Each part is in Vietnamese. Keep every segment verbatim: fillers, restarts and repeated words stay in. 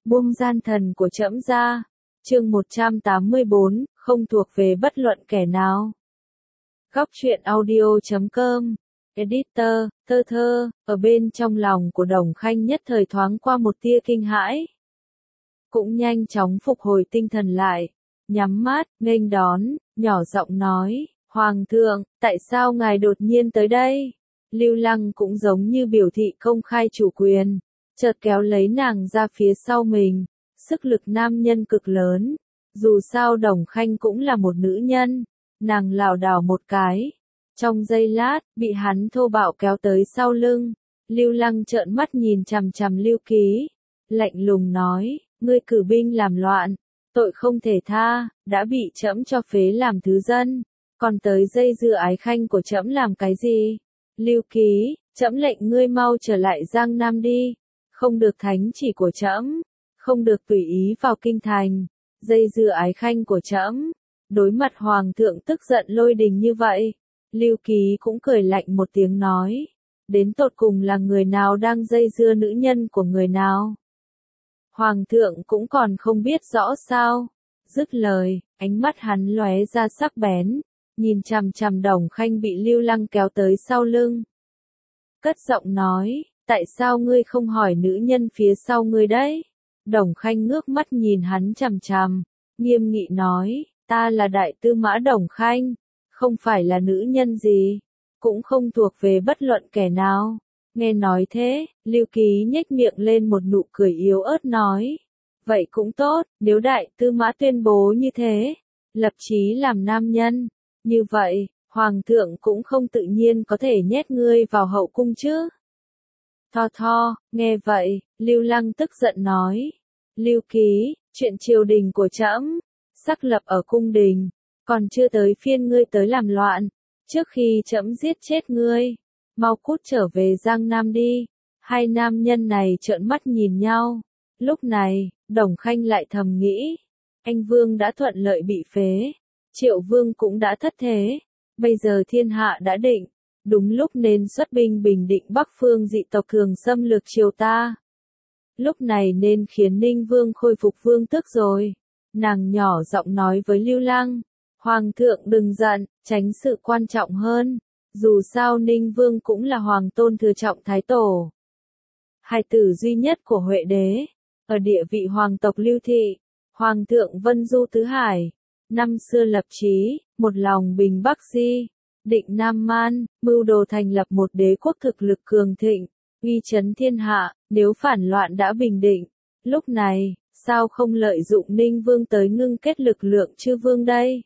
buông gian thần của trẫm ra. Chương một trăm tám mươi bốn, không thuộc về bất luận kẻ nào. Góc truyện audio chấm com. Editor, thơ thơ, ở bên trong lòng của Đồng Khanh nhất thời thoáng qua một tia kinh hãi. Cũng nhanh chóng phục hồi tinh thần lại, nhắm mắt, nghênh đón, nhỏ giọng nói, Hoàng thượng, tại sao ngài đột nhiên tới đây? Lưu Lăng cũng giống như biểu thị công khai chủ quyền, chợt kéo lấy nàng ra phía sau mình, sức lực nam nhân cực lớn. Dù sao Đồng Khanh cũng là một nữ nhân, nàng lảo đảo một cái. Trong giây lát, bị hắn thô bạo kéo tới sau lưng. Lưu Lăng trợn mắt nhìn chằm chằm Lưu Ký, lạnh lùng nói, ngươi cử binh làm loạn, tội không thể tha, đã bị trẫm cho phế làm thứ dân, còn tới dây dưa ái khanh của trẫm làm cái gì? Lưu Ký, trẫm lệnh ngươi mau trở lại Giang Nam đi, không được thánh chỉ của trẫm, không được tùy ý vào kinh thành, dây dưa ái khanh của trẫm. Đối mặt hoàng thượng tức giận lôi đình như vậy, Lưu Ký cũng cười lạnh một tiếng nói, đến tột cùng là người nào đang dây dưa nữ nhân của người nào? Hoàng thượng cũng còn không biết rõ sao? Dứt lời, ánh mắt hắn lóe ra sắc bén, nhìn chằm chằm Đồng Khanh bị Lưu Lăng kéo tới sau lưng. Cất giọng nói, tại sao ngươi không hỏi nữ nhân phía sau ngươi đấy? Đồng Khanh ngước mắt nhìn hắn chằm chằm, nghiêm nghị nói, ta là đại tư mã Đồng Khanh, không phải là nữ nhân gì, cũng không thuộc về bất luận kẻ nào. Nghe nói thế, Lưu Ký nhếch miệng lên một nụ cười yếu ớt nói, vậy cũng tốt, nếu đại tư mã tuyên bố như thế, lập chí làm nam nhân, như vậy, hoàng thượng cũng không tự nhiên có thể nhét ngươi vào hậu cung chứ. Tho tho, nghe vậy, Lưu Lăng tức giận nói, Lưu Ký, chuyện triều đình của trẫm, xác lập ở cung đình, còn chưa tới phiên ngươi tới làm loạn, trước khi trẫm giết chết ngươi, mau cút trở về Giang Nam đi. Hai nam nhân này trợn mắt nhìn nhau, lúc này, Đồng Khanh lại thầm nghĩ, anh Vương đã thuận lợi bị phế, Triệu Vương cũng đã thất thế, bây giờ thiên hạ đã định, đúng lúc nên xuất binh bình định Bắc Phương dị tộc thường xâm lược triều ta. Lúc này nên khiến Ninh Vương khôi phục vương tước rồi. Nàng nhỏ giọng nói với Lưu Lăng, Hoàng thượng đừng giận, tránh sự quan trọng hơn, dù sao Ninh Vương cũng là hoàng tôn thừa trọng thái tổ, hài tử duy nhất của Huệ đế, ở địa vị hoàng tộc Lưu thị. Hoàng thượng Vân Du Tứ Hải, năm xưa lập chí, một lòng bình Bắc Di, định Nam Man, mưu đồ thành lập một đế quốc thực lực cường thịnh, uy chấn thiên hạ. Nếu phản loạn đã bình định, lúc này, sao không lợi dụng Ninh Vương tới ngưng kết lực lượng chư vương đây?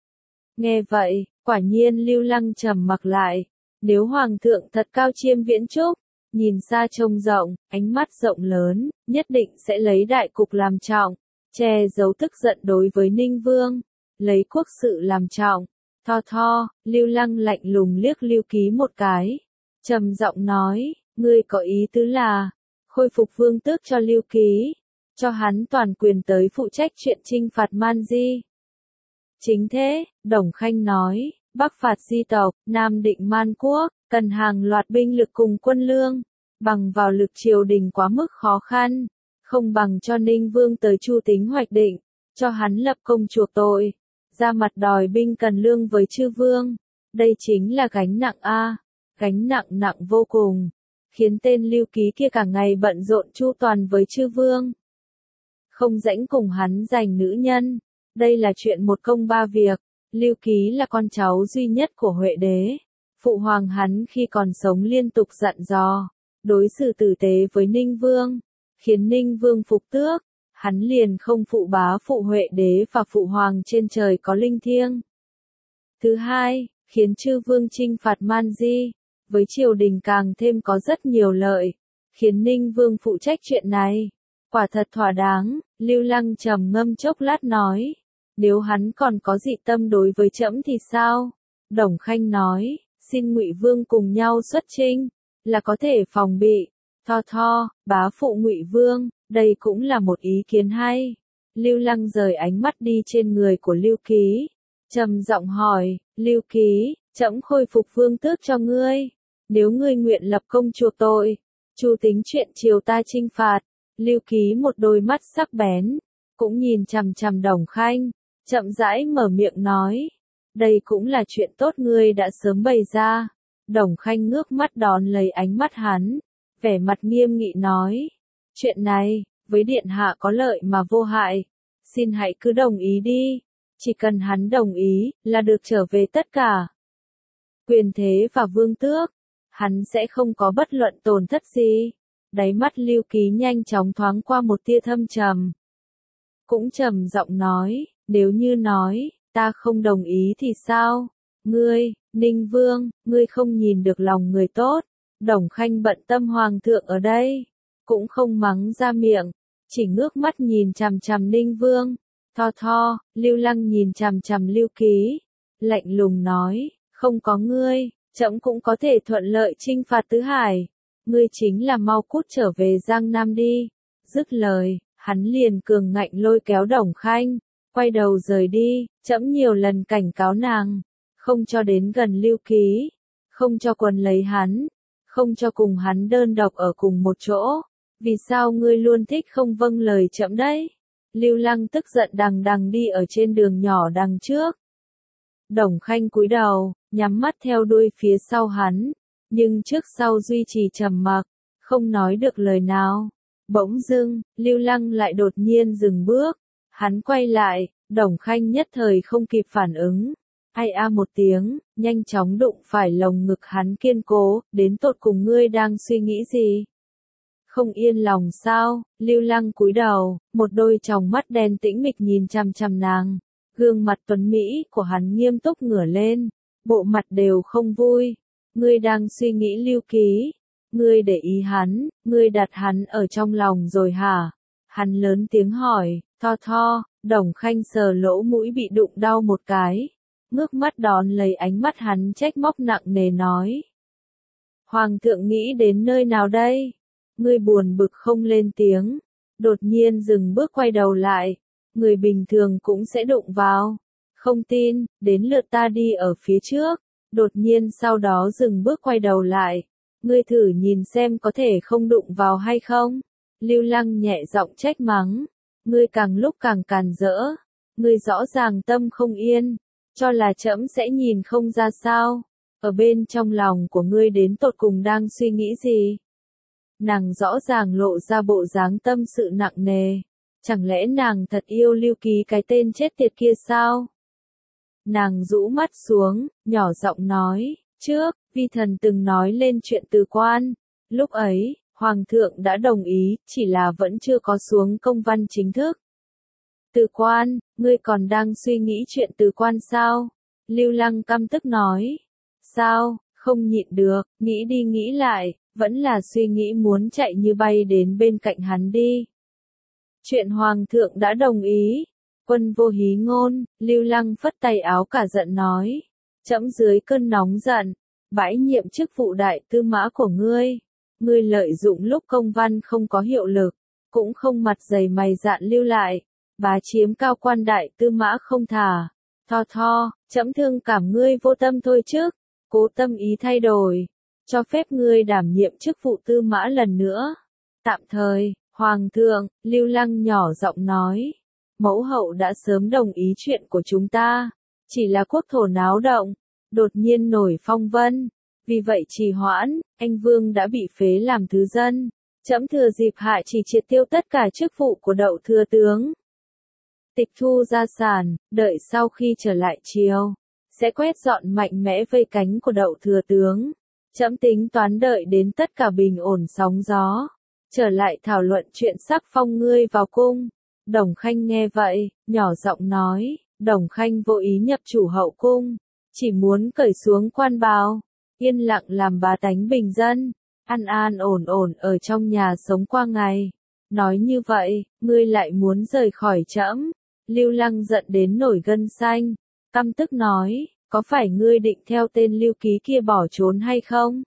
Nghe vậy, quả nhiên Lưu Lăng trầm mặc lại. Nếu hoàng thượng thật cao chiêm viễn trúc, nhìn xa trông rộng, ánh mắt rộng lớn, nhất định sẽ lấy đại cục làm trọng, che giấu tức giận đối với Ninh Vương, lấy quốc sự làm trọng. Tho tho, Lưu Lăng lạnh lùng liếc Lưu Ký một cái, trầm giọng nói, ngươi có ý tứ là khôi phục vương tước cho Lưu Ký, cho hắn toàn quyền tới phụ trách chuyện chinh phạt Man Di. Chính thế, Đồng Khanh nói, Bắc phạt di tộc, Nam định Man quốc, cần hàng loạt binh lực cùng quân lương, bằng vào lực triều đình quá mức khó khăn, không bằng cho Ninh Vương tới chu tính hoạch định, cho hắn lập công chuộc tội, ra mặt đòi binh cần lương với chư vương. Đây chính là gánh nặng a, gánh nặng nặng vô cùng, khiến tên Lưu Ký kia cả ngày bận rộn chu toàn với chư vương, không rảnh cùng hắn giành nữ nhân. Đây là chuyện một công ba việc. Lưu Ký là con cháu duy nhất của Huệ đế, phụ hoàng hắn khi còn sống liên tục dặn dò, đối xử tử tế với Ninh Vương, khiến Ninh Vương phục tước, hắn liền không phụ bá phụ Huệ đế và phụ hoàng trên trời có linh thiêng. Thứ hai, khiến chư vương chinh phạt Man Di, với triều đình càng thêm có rất nhiều lợi, khiến Ninh Vương phụ trách chuyện này, quả thật thỏa đáng. Lưu Lăng trầm ngâm chốc lát nói, nếu hắn còn có dị tâm đối với trẫm thì sao? Đồng Khanh nói, xin Ngụy Vương cùng nhau xuất chinh, là có thể phòng bị. Tho tho, bá phụ Ngụy Vương, đây cũng là một ý kiến hay. Lưu Lăng rời ánh mắt đi trên người của Lưu Ký, trầm giọng hỏi, Lưu Ký, trẫm khôi phục vương tước cho ngươi, nếu ngươi nguyện lập công chuộc tội, chu tính chuyện triều ta chinh phạt, Lưu Ký một đôi mắt sắc bén, cũng nhìn chằm chằm Đồng Khanh, chậm rãi mở miệng nói. Đây cũng là chuyện tốt ngươi đã sớm bày ra. Đồng Khanh ngước mắt đón lấy ánh mắt hắn, vẻ mặt nghiêm nghị nói. Chuyện này, với điện hạ có lợi mà vô hại. Xin hãy cứ đồng ý đi. Chỉ cần hắn đồng ý, là được trở về tất cả. Quyền thế và vương tước, hắn sẽ không có bất luận tổn thất gì. Đáy mắt Lưu Ký nhanh chóng thoáng qua một tia thâm trầm. Cũng trầm giọng nói, nếu như nói, ta không đồng ý thì sao? Ngươi, Ninh Vương, ngươi không nhìn được lòng người tốt. Đồng Khanh bận tâm hoàng thượng ở đây, cũng không mắng ra miệng, chỉ ngước mắt nhìn chằm chằm Ninh Vương. Tho tho, Lưu Lăng nhìn chằm chằm Lưu Ký, lạnh lùng nói, không có ngươi, trẫm cũng có thể thuận lợi chinh phạt Tứ Hải. Ngươi chính là mau cút trở về Giang Nam đi. Dứt lời, hắn liền cường ngạnh lôi kéo Đồng Khanh, quay đầu rời đi. Trẫm nhiều lần cảnh cáo nàng, không cho đến gần Lưu Ký, không cho quần lấy hắn, không cho cùng hắn đơn độc ở cùng một chỗ. Vì sao ngươi luôn thích không vâng lời trẫm đấy? Lưu Lăng tức giận đằng đằng đi ở trên đường nhỏ đằng trước. Đồng Khanh cúi đầu, nhắm mắt theo đuôi phía sau hắn, nhưng trước sau duy trì trầm mặc, không nói được lời nào. Bỗng dưng, Lưu Lăng lại đột nhiên dừng bước, hắn quay lại, Đồng Khanh nhất thời không kịp phản ứng. Ai a một tiếng, nhanh chóng đụng phải lồng ngực hắn kiên cố, đến tột cùng ngươi đang suy nghĩ gì? Không yên lòng sao? Lưu Lăng cúi đầu, một đôi tròng mắt đen tĩnh mịch nhìn chằm chằm nàng, gương mặt tuấn mỹ của hắn nghiêm túc ngửa lên, bộ mặt đều không vui. Ngươi đang suy nghĩ Lưu Ký? Ngươi để ý hắn, ngươi đặt hắn ở trong lòng rồi hả? Hắn lớn tiếng hỏi. Tho tho, Đồng Khanh sờ lỗ mũi bị đụng đau một cái, ngước mắt đón lấy ánh mắt hắn trách móc nặng nề nói. Hoàng thượng nghĩ đến nơi nào đây? Ngươi buồn bực không lên tiếng, đột nhiên dừng bước quay đầu lại, người bình thường cũng sẽ đụng vào. Không tin, đến lượt ta đi ở phía trước, đột nhiên sau đó dừng bước quay đầu lại. Ngươi thử nhìn xem có thể không đụng vào hay không? Lưu Lăng nhẹ giọng trách mắng. Ngươi càng lúc càng càn rỡ, ngươi rõ ràng tâm không yên, cho là trẫm sẽ nhìn không ra sao? Ở bên trong lòng của ngươi đến tột cùng đang suy nghĩ gì? Nàng rõ ràng lộ ra bộ dáng tâm sự nặng nề, chẳng lẽ nàng thật yêu Lưu Ký cái tên chết tiệt kia sao? Nàng rũ mắt xuống, nhỏ giọng nói, trước, vi thần từng nói lên chuyện từ quan, lúc ấy, Hoàng thượng đã đồng ý, chỉ là vẫn chưa có xuống công văn chính thức. Từ quan, ngươi còn đang suy nghĩ chuyện từ quan sao? Lưu Lăng căm tức nói. Sao, không nhịn được, nghĩ đi nghĩ lại, vẫn là suy nghĩ muốn chạy như bay đến bên cạnh hắn đi. Chuyện Hoàng thượng đã đồng ý. Quân vô hí ngôn, Lưu Lăng phất tay áo cả giận nói. Trẫm dưới cơn nóng giận, bãi nhiệm chức vụ đại tư mã của ngươi. Ngươi lợi dụng lúc công văn không có hiệu lực, cũng không mặt dày mày dạn lưu lại, bá chiếm cao quan đại tư mã không thả. Tho tho, trẫm thương cảm ngươi vô tâm thôi chứ, cố tâm ý thay đổi, cho phép ngươi đảm nhiệm chức vụ tư mã lần nữa. Tạm thời, Hoàng thượng, Lưu Lăng nhỏ giọng nói, mẫu hậu đã sớm đồng ý chuyện của chúng ta, chỉ là quốc thổ náo động, đột nhiên nổi phong vân. Vì vậy trì hoãn, anh Vương đã bị phế làm thứ dân. Trẫm thừa dịp hại chỉ triệt tiêu tất cả chức vụ của đậu thừa tướng. Tịch thu gia sản, đợi sau khi trở lại triều, sẽ quét dọn mạnh mẽ vây cánh của đậu thừa tướng. Trẫm tính toán đợi đến tất cả bình ổn sóng gió, trở lại thảo luận chuyện sắc phong ngươi vào cung. Đồng Khanh nghe vậy, nhỏ giọng nói, Đồng Khanh vô ý nhập chủ hậu cung, chỉ muốn cởi xuống quan bào, yên lặng làm bá tánh bình dân, an an ổn ổn ở trong nhà sống qua ngày. Nói như vậy, ngươi lại muốn rời khỏi trẫm? Lưu Lăng giận đến nổi gân xanh, căm tức nói, có phải ngươi định theo tên Lưu Ký kia bỏ trốn hay không?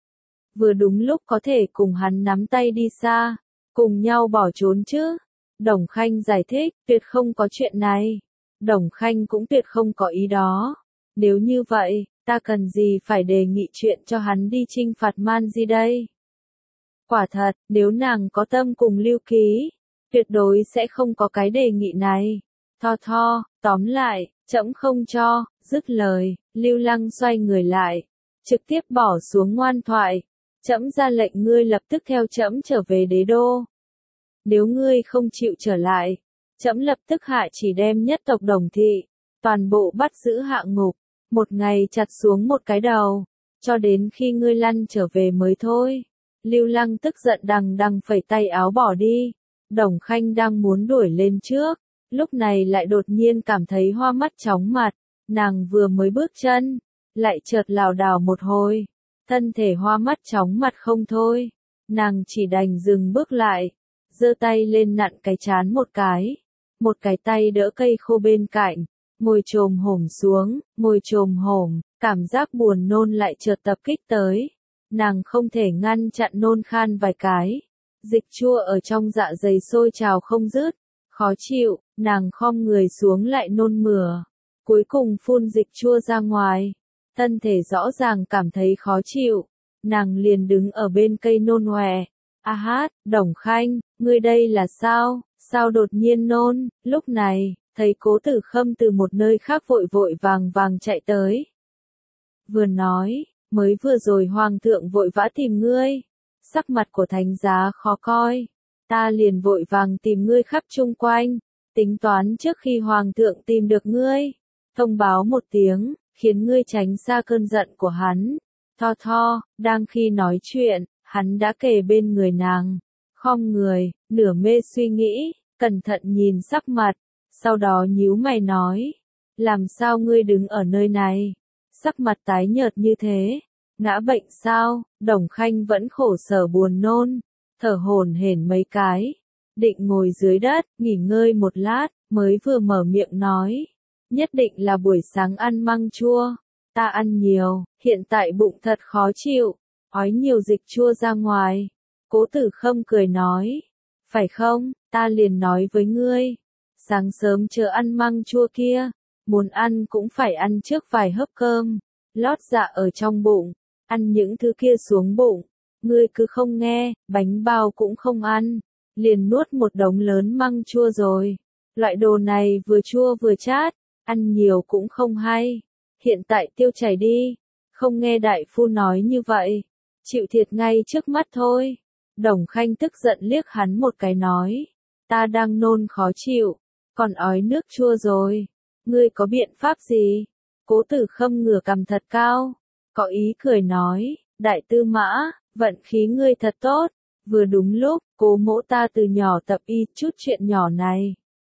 Vừa đúng lúc có thể cùng hắn nắm tay đi xa, cùng nhau bỏ trốn chứ? Đồng Khanh giải thích, tuyệt không có chuyện này. Đồng Khanh cũng tuyệt không có ý đó. Nếu như vậy, ta cần gì phải đề nghị chuyện cho hắn đi chinh phạt Man Di đây? Quả thật, nếu nàng có tâm cùng Lưu Ký, tuyệt đối sẽ không có cái đề nghị này. Tho tho, tóm lại, trẫm không cho, dứt lời, Lưu Lăng xoay người lại, trực tiếp bỏ xuống ngoan thoại. Trẫm ra lệnh ngươi lập tức theo trẫm trở về đế đô. Nếu ngươi không chịu trở lại, trẫm lập tức hạ chỉ đem nhất tộc Đồng Thị, toàn bộ bắt giữ hạ ngục, một ngày chặt xuống một cái đầu, cho đến khi ngươi lăn trở về mới thôi. Lưu Lăng tức giận đằng đằng phẩy tay áo bỏ đi. Đồng Khanh đang muốn đuổi lên trước, lúc này lại đột nhiên cảm thấy hoa mắt chóng mặt, nàng vừa mới bước chân, lại chợt lảo đảo một hồi, thân thể hoa mắt chóng mặt không thôi, nàng chỉ đành dừng bước lại, giơ tay lên nặn cái trán một cái, một cái tay đỡ cây khô bên cạnh, ngồi chồm hổm xuống, ngồi chồm hổm, cảm giác buồn nôn lại chợt tập kích tới, nàng không thể ngăn chặn nôn khan vài cái. Dịch chua ở trong dạ dày sôi trào không dứt, khó chịu, nàng khom người xuống lại nôn mửa, cuối cùng phun dịch chua ra ngoài, thân thể rõ ràng cảm thấy khó chịu, nàng liền đứng ở bên cây nôn hoè. A hát, Đồng Khanh, ngươi đây là sao, sao đột nhiên nôn, lúc này, thấy Cố Tử Khâm từ một nơi khác vội vội vàng vàng chạy tới. Vừa nói, mới vừa rồi hoàng thượng vội vã tìm ngươi. Sắc mặt của thánh giá khó coi, ta liền vội vàng tìm ngươi khắp chung quanh, tính toán trước khi hoàng thượng tìm được ngươi, thông báo một tiếng, khiến ngươi tránh xa cơn giận của hắn. Tho tho, đang khi nói chuyện, hắn đã kề bên người nàng, khom người, nửa mê suy nghĩ, cẩn thận nhìn sắc mặt, sau đó nhíu mày nói, làm sao ngươi đứng ở nơi này, sắc mặt tái nhợt như thế. Ngã bệnh sao? Đồng Khanh vẫn khổ sở buồn nôn, thở hổn hển mấy cái, định ngồi dưới đất, nghỉ ngơi một lát, mới vừa mở miệng nói, nhất định là buổi sáng ăn măng chua, ta ăn nhiều, hiện tại bụng thật khó chịu, ói nhiều dịch chua ra ngoài. Cố Tử Khâm cười nói, phải không, ta liền nói với ngươi, sáng sớm chờ ăn măng chua kia, muốn ăn cũng phải ăn trước vài hớp cơm, lót dạ ở trong bụng. Ăn những thứ kia xuống bụng, ngươi cứ không nghe, bánh bao cũng không ăn, liền nuốt một đống lớn măng chua rồi. Loại đồ này vừa chua vừa chát, ăn nhiều cũng không hay. Hiện tại tiêu chảy đi, không nghe đại phu nói như vậy, chịu thiệt ngay trước mắt thôi. Đồng Khanh tức giận liếc hắn một cái nói, ta đang nôn khó chịu, còn ói nước chua rồi, ngươi có biện pháp gì? Cố Tử Khâm ngửa cằm thật cao, có ý cười nói, đại tư mã, vận khí ngươi thật tốt, vừa đúng lúc, cố mỗ ta từ nhỏ tập y chút chuyện nhỏ này.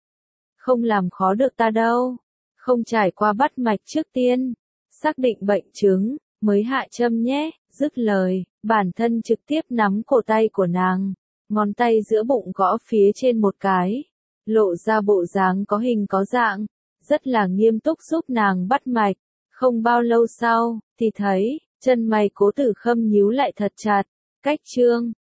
Không làm khó được ta đâu, không trải qua bắt mạch trước tiên, xác định bệnh chứng, mới hạ châm nhé, dứt lời, bản thân trực tiếp nắm cổ tay của nàng, ngón tay giữa bụng gõ phía trên một cái, lộ ra bộ dáng có hình có dạng, rất là nghiêm túc giúp nàng bắt mạch. Không bao lâu sau, thì thấy, chân mày Cố Tử Khâm nhíu lại thật chặt, cách chương.